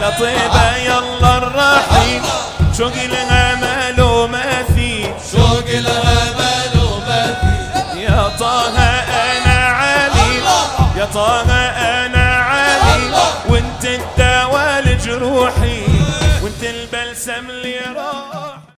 لطيبة يلا الرحيل شوق الامل ومثيل شوق الامل ومثيل يا طه انا عليل يا طه انا عليل وانت الدواء لجروحي وانت البلسم اللي راح